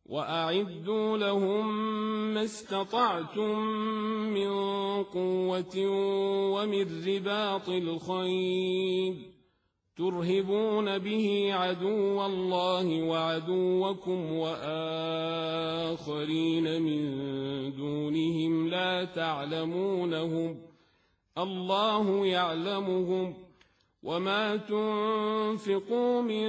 وأعدوا لهم ما استطعتم من قوة ومن رباط الخيل ترهبون به عدو الله وعدوكم وآخرين من دونهم لا تعلمونهم الله يعلمهم وما تنفقوا من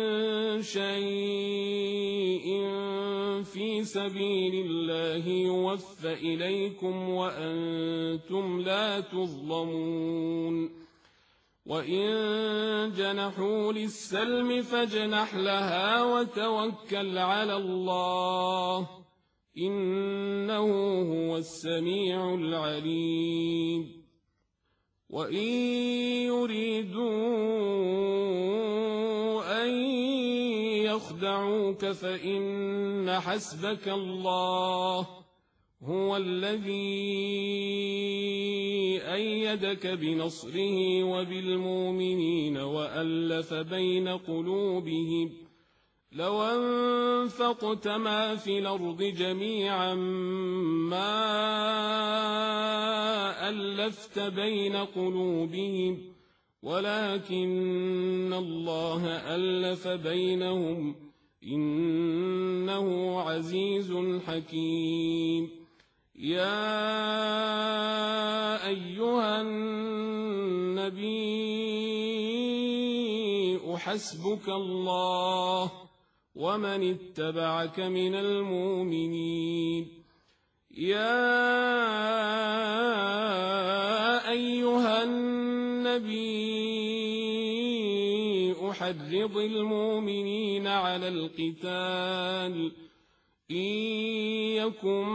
شيء في سبيل الله يوفى إليكم وأنتم لا تظلمون وإن جنحوا للسلم فاجنح لها وتوكل على الله إنه هو السميع العليم وإن يريدوا أن يخدعوك فإن حسبك الله هو الذي أيدك بنصره وبالمؤمنين وألف بين قلوبهم لو أنفقت ما في الأرض جميعا ما ألفت بين قلوبهم ولكن الله ألف بينهم إنه عزيز حكيم يا أيها النبي حسبك الله ومن اتبعك من المؤمنين يا أيها النبي أحرض المؤمنين على القتال إن يكن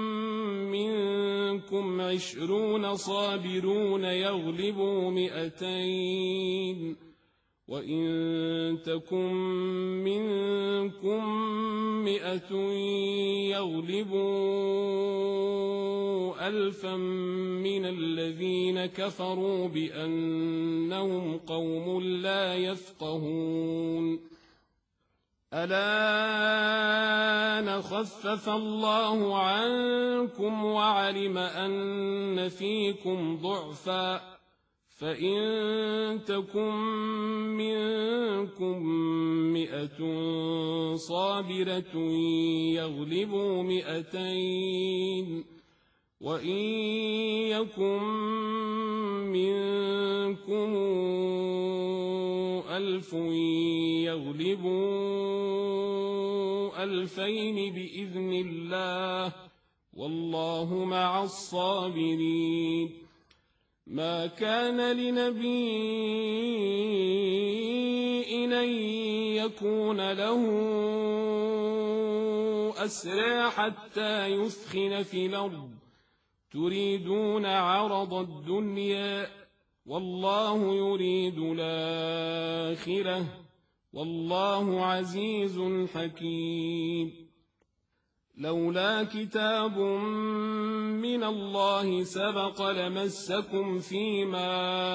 منكم 20 صابرون يغلبوا 200 وإن تكن منكم 100 يغلبوا 1000 من الذين كفروا بأنهم قوم لا يفقهون الآن خفف الله عنكم وعلم أن فيكم ضعفا فإن تكن منكم 100 صابرة يغلبوا 200 وإن يكن منكم 1000 يغلبوا 2000 بإذن الله والله مع الصابرين ما كان لنبي أن يكون له أسرى حتى يثخن في الأرض تريدون عرض الدنيا والله يريد الآخرة والله عزيز حكيم لولا كتاب من الله سبق لمسكم فيما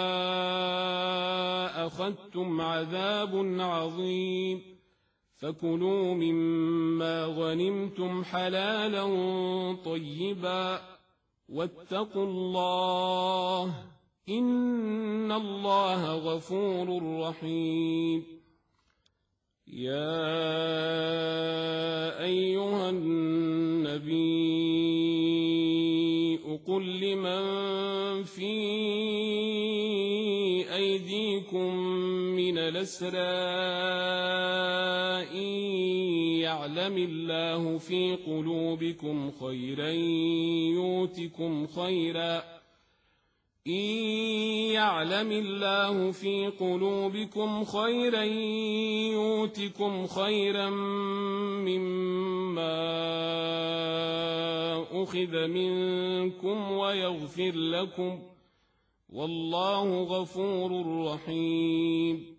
أخذتم عذاب عظيم فكلوا مما غنمتم حلالا طيبا واتقوا الله إن الله غفور رحيم يا أيها النبي قل لمن في أيديكم من الأسرى إن يعلم الله في قلوبكم خيرا يؤتكم خيرا إن يعلم الله في قلوبكم خيرا يؤتكم خيرا مما أخذ منكم ويغفر لكم والله غفور رحيم